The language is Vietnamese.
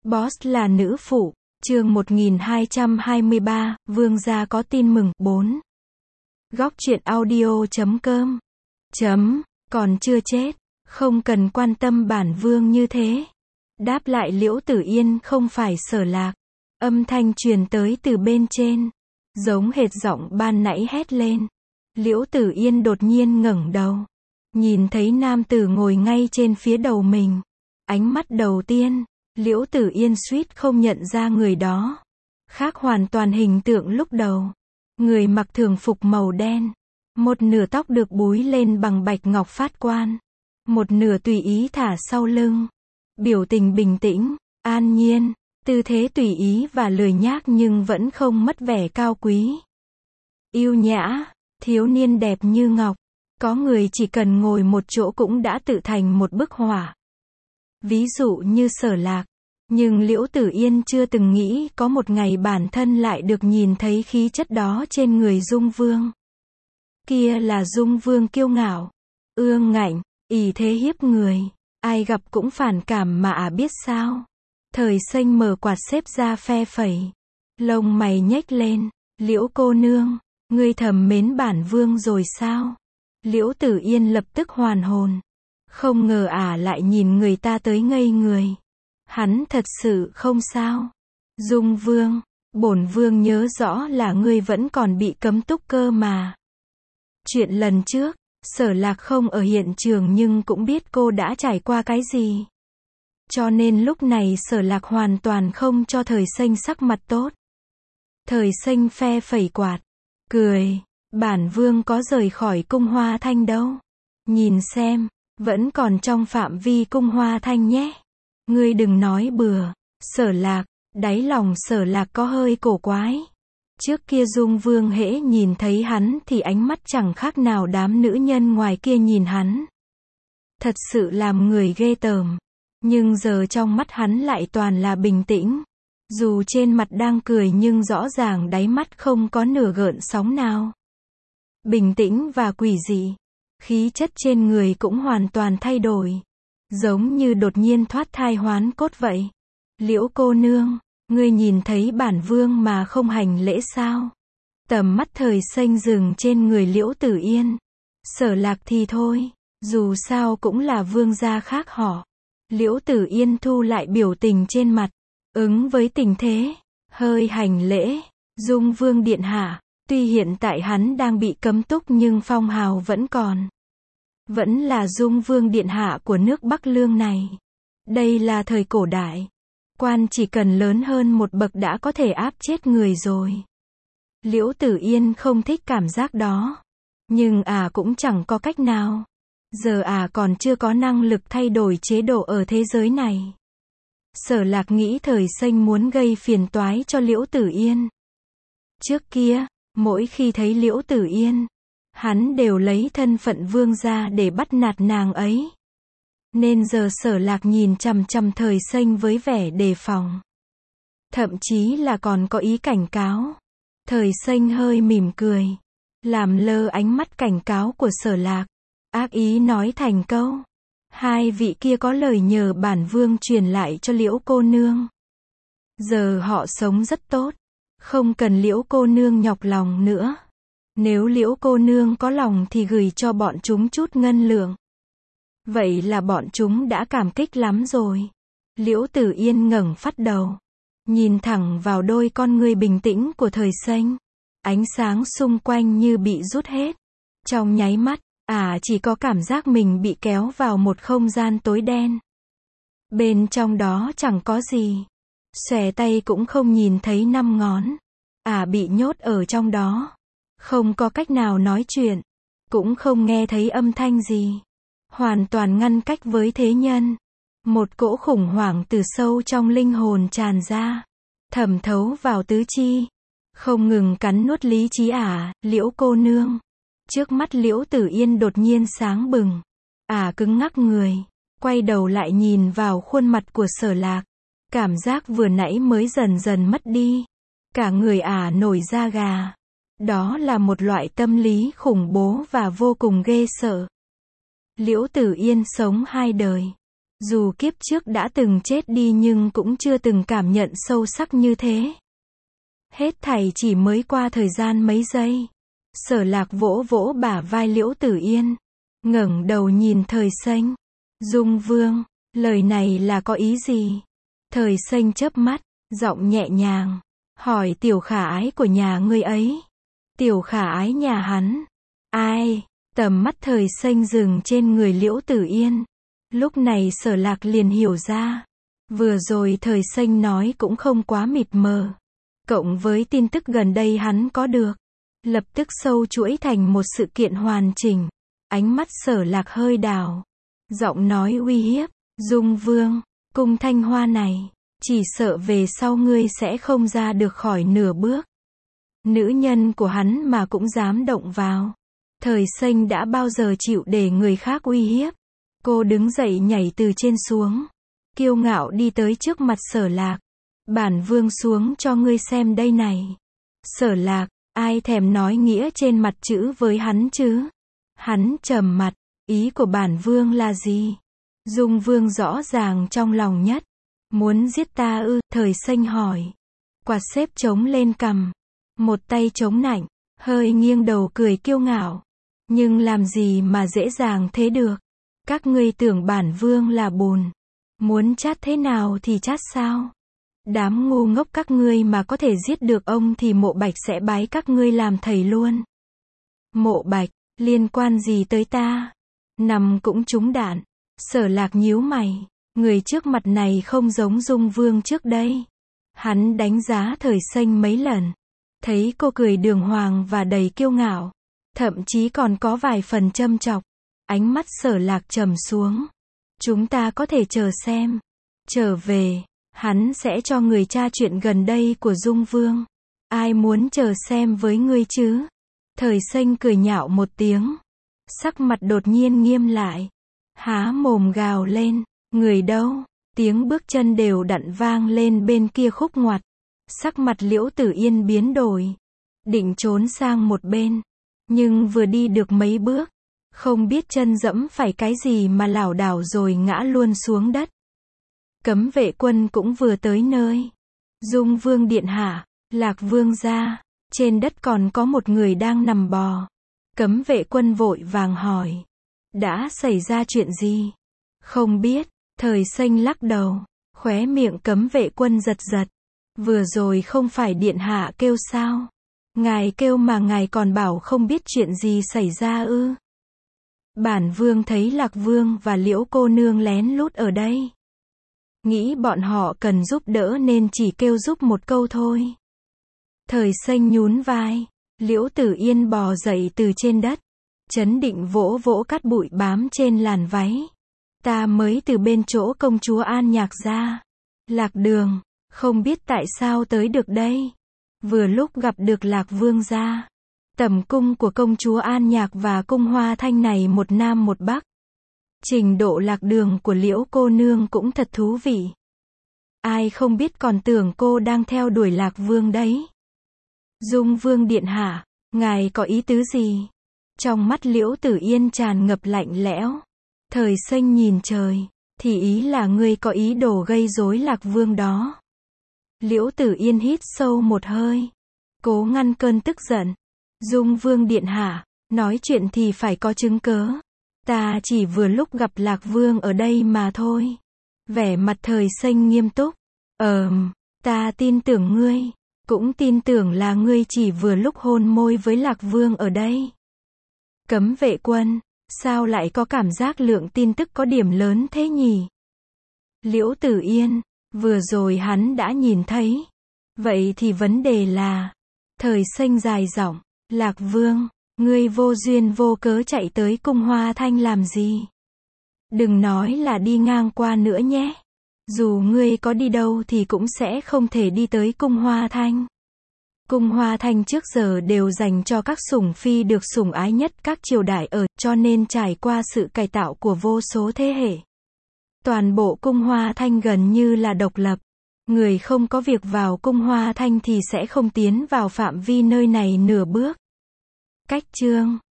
Boss là nữ phụ, chương 1223, Vương gia có tin mừng, 4. Góc truyện audio.com. Còn chưa chết, không cần quan tâm bản vương như thế. Đáp lại Liễu Tử Yên không phải Sở Lạc. Âm thanh truyền tới từ bên trên, giống hệt giọng ban nãy hét lên. Liễu Tử Yên đột nhiên ngẩng đầu, nhìn thấy nam tử ngồi ngay trên phía đầu mình. Ánh mắt đầu tiên, Liễu Tử Yên suýt không nhận ra người đó. Khác hoàn toàn hình tượng lúc đầu. Người mặc thường phục màu đen, một nửa tóc được búi lên bằng bạch ngọc phát quan, một nửa tùy ý thả sau lưng. Biểu tình bình tĩnh, an nhiên, tư thế tùy ý và lười nhác nhưng vẫn không mất vẻ cao quý. Yêu nhã, thiếu niên đẹp như ngọc. Có người chỉ cần ngồi một chỗ cũng đã tự thành một bức họa. Ví dụ như Sở Lạc. Nhưng Liễu Tử Yên chưa từng nghĩ có một ngày bản thân lại được nhìn thấy khí chất đó trên người Dung Vương. Kia là Dung Vương kiêu ngạo, ương ngạnh, ỷ thế hiếp người, ai gặp cũng phản cảm mà biết sao. Thời Xanh mở quạt xếp ra phe phẩy, lông mày nhếch lên. Liễu cô nương, ngươi thầm mến bản vương rồi sao? Liễu Tử Yên lập tức hoàn hồn. Không ngờ lại nhìn người ta tới ngây người. Hắn thật sự không sao. Dung Vương, bổn vương nhớ rõ là ngươi vẫn còn bị cấm túc cơ mà. Chuyện lần trước, Sở Lạc không ở hiện trường nhưng cũng biết cô đã trải qua cái gì. Cho nên lúc này Sở Lạc hoàn toàn không cho Thời Xanh sắc mặt tốt. Thời Xanh phe phẩy quạt, cười, bản vương có rời khỏi cung Hoa Thanh đâu. Nhìn xem, vẫn còn trong phạm vi cung Hoa Thanh nhé. Ngươi đừng nói bừa. Sở Lạc, đáy lòng Sở Lạc có hơi cổ quái. Trước kia Dung Vương hễ nhìn thấy hắn thì ánh mắt chẳng khác nào đám nữ nhân ngoài kia nhìn hắn. Thật sự làm người ghê tởm. Nhưng giờ trong mắt hắn lại toàn là bình tĩnh. Dù trên mặt đang cười nhưng rõ ràng đáy mắt không có nửa gợn sóng nào. Bình tĩnh và quỷ dị. Khí chất trên người cũng hoàn toàn thay đổi. Giống như đột nhiên thoát thai hoán cốt vậy. Liễu cô nương, ngươi nhìn thấy bản vương mà không hành lễ sao? Tầm mắt Thời Xanh dừng trên người Liễu Tử Yên. Sở Lạc thì thôi, dù sao cũng là vương gia khác họ. Liễu Tử Yên thu lại biểu tình trên mặt, ứng với tình thế, hơi hành lễ. Dung Vương điện hạ, tuy hiện tại hắn đang bị cấm túc nhưng phong hào vẫn còn. Vẫn là Dung Vương điện hạ của nước Bắc Lương này. Đây là thời cổ đại. Quan chỉ cần lớn hơn một bậc đã có thể áp chết người rồi. Liễu Tử Yên không thích cảm giác đó. Nhưng cũng chẳng có cách nào. Giờ còn chưa có năng lực thay đổi chế độ ở thế giới này. Sở Lạc nghĩ Thời Xanh muốn gây phiền toái cho Liễu Tử Yên. Trước kia, mỗi khi thấy Liễu Tử Yên, hắn đều lấy thân phận vương gia để bắt nạt nàng ấy. Nên giờ Sở Lạc nhìn chằm chằm Thời Xanh với vẻ đề phòng. Thậm chí là còn có ý cảnh cáo. Thời Xanh hơi mỉm cười, làm lơ ánh mắt cảnh cáo của Sở Lạc. Ác ý nói thành câu. Hai vị kia có lời nhờ bản vương truyền lại cho Liễu cô nương. Giờ họ sống rất tốt. Không cần Liễu cô nương nhọc lòng nữa. Nếu Liễu cô nương có lòng thì gửi cho bọn chúng chút ngân lượng. Vậy là bọn chúng đã cảm kích lắm rồi. Liễu Tử Yên ngẩng phát đầu, nhìn thẳng vào đôi con ngươi bình tĩnh của Thời Xanh. Ánh sáng xung quanh như bị rút hết. Trong nháy mắt, chỉ có cảm giác mình bị kéo vào một không gian tối đen. Bên trong đó chẳng có gì. Xòe tay cũng không nhìn thấy 5 ngón. Bị nhốt ở trong đó. Không có cách nào nói chuyện. Cũng không nghe thấy âm thanh gì. Hoàn toàn ngăn cách với thế nhân. Một cỗ khủng hoảng từ sâu trong linh hồn tràn ra. Thẩm thấu vào tứ chi. Không ngừng cắn nuốt lý trí Liễu cô nương. Trước mắt Liễu Tử Yên đột nhiên sáng bừng. Cứng ngắc người. Quay đầu lại nhìn vào khuôn mặt của Sở Lạc. Cảm giác vừa nãy mới dần dần mất đi. Cả người nổi da gà. Đó là một loại tâm lý khủng bố và vô cùng ghê sợ. Liễu Tử Yên sống 2 đời. Dù kiếp trước đã từng chết đi nhưng cũng chưa từng cảm nhận sâu sắc như thế. Hết thảy chỉ mới qua thời gian mấy giây. Sở Lạc vỗ vỗ bả vai Liễu Tử Yên, ngẩng đầu nhìn Thời Xanh. Dung Vương, lời này là có ý gì? Thời Xanh chớp mắt, giọng nhẹ nhàng, hỏi tiểu khả ái của nhà ngươi ấy. Tiểu khả ái nhà hắn? Ai? Tầm mắt Thời Xanh dừng trên người Liễu Tử Yên. Lúc này Sở Lạc liền hiểu ra. Vừa rồi Thời Xanh nói cũng không quá mịt mờ. Cộng với tin tức gần đây hắn có được, lập tức sâu chuỗi thành một sự kiện hoàn chỉnh. Ánh mắt Sở Lạc hơi đảo, giọng nói uy hiếp, Dung Vương, cung Thanh Hoa này, chỉ sợ về sau ngươi sẽ không ra được khỏi nửa bước. Nữ nhân của hắn mà cũng dám động vào. Thời Xanh đã bao giờ chịu để người khác uy hiếp. Cô đứng dậy nhảy từ trên xuống, kiêu ngạo đi tới trước mặt Sở Lạc. Bản vương xuống cho ngươi xem đây này. Sở Lạc, ai thèm nói nghĩa trên mặt chữ với hắn chứ? Hắn trầm mặt, ý của bản vương là gì? Dung Vương rõ ràng trong lòng nhất. Muốn giết ta ư? Thời Xanh hỏi. Quạt xếp chống lên cằm, một tay chống nạnh, hơi nghiêng đầu cười kiêu ngạo. Nhưng làm gì mà dễ dàng thế được? Các ngươi tưởng bản vương là bùn, muốn chát thế nào thì chát sao? Đám ngu ngốc các ngươi mà có thể giết được ông thì Mộ Bạch sẽ bái các ngươi làm thầy luôn. Mộ Bạch, liên quan gì tới ta? Nằm cũng trúng đạn. Sở Lạc nhíu mày, người trước mặt này không giống Dung Vương trước đây. Hắn đánh giá Thời Xanh mấy lần, thấy cô cười đường hoàng và đầy kiêu ngạo, thậm chí còn có vài phần châm chọc. Ánh mắt Sở Lạc trầm xuống. Chúng ta có thể chờ xem. Trở về, hắn sẽ cho người tra chuyện gần đây của Dung Vương. Ai muốn chờ xem với ngươi chứ? Thời Xanh cười nhạo một tiếng, sắc mặt đột nhiên nghiêm lại, há mồm gào lên. Người đâu? Tiếng bước chân đều đặn vang lên bên kia khúc ngoặt. Sắc mặt Liễu Tử Yên biến đổi, định trốn sang một bên, nhưng vừa đi được mấy bước, không biết chân dẫm phải cái gì mà lảo đảo rồi ngã luôn xuống đất. Cấm vệ quân cũng vừa tới nơi. Dung Vương điện hạ, Lạc Vương gia, trên đất còn có một người đang nằm bò. Cấm vệ quân vội vàng hỏi. Đã xảy ra chuyện gì? Không biết. Thời Xanh lắc đầu, khóe miệng cấm vệ quân giật giật. Vừa rồi không phải điện hạ kêu sao? Ngài kêu mà ngài còn bảo không biết chuyện gì xảy ra ư? Bản vương thấy Lạc Vương và Liễu cô nương lén lút ở đây. Nghĩ bọn họ cần giúp đỡ nên chỉ kêu giúp một câu thôi. Thời Xanh nhún vai. Liễu Tử Yên bò dậy từ trên đất, trấn định vỗ vỗ cát bụi bám trên làn váy. Ta mới từ bên chỗ công chúa An Nhạc ra. Lạc Đường, không biết tại sao tới được đây. Vừa lúc gặp được Lạc Vương gia. Tẩm cung của công chúa An Nhạc và cung Hoa Thanh này một nam một bắc. Trình độ lạc đường của Liễu cô nương cũng thật thú vị. Ai không biết còn tưởng cô đang theo đuổi Lạc Vương đấy. Dung Vương điện hạ, ngài có ý tứ gì? Trong mắt Liễu Tử Yên tràn ngập lạnh lẽo. Thời Xanh nhìn trời, thì ý là ngươi có ý đồ gây rối Lạc Vương đó. Liễu Tử Yên hít sâu một hơi, cố ngăn cơn tức giận. Dung Vương điện hạ, nói chuyện thì phải có chứng cớ. Ta chỉ vừa lúc gặp Lạc Vương ở đây mà thôi. Vẻ mặt Thời Xanh nghiêm túc. Ta tin tưởng ngươi, cũng tin tưởng là ngươi chỉ vừa lúc hôn môi với Lạc Vương ở đây. Cấm vệ quân, sao lại có cảm giác lượng tin tức có điểm lớn thế nhỉ? Liễu Tử Yên, vừa rồi hắn đã nhìn thấy. Vậy thì vấn đề là... Thời Xanh dài giọng, Lạc Vương, ngươi vô duyên vô cớ chạy tới cung Hoa Thanh làm gì? Đừng nói là đi ngang qua nữa nhé. Dù ngươi có đi đâu thì cũng sẽ không thể đi tới cung Hoa Thanh. Cung Hoa Thanh trước giờ đều dành cho các sủng phi được sủng ái nhất các triều đại ở, cho nên trải qua sự cải tạo của vô số thế hệ. Toàn bộ cung Hoa Thanh gần như là độc lập. Người không có việc vào cung Hoa Thanh thì sẽ không tiến vào phạm vi nơi này nửa bước. Cách chương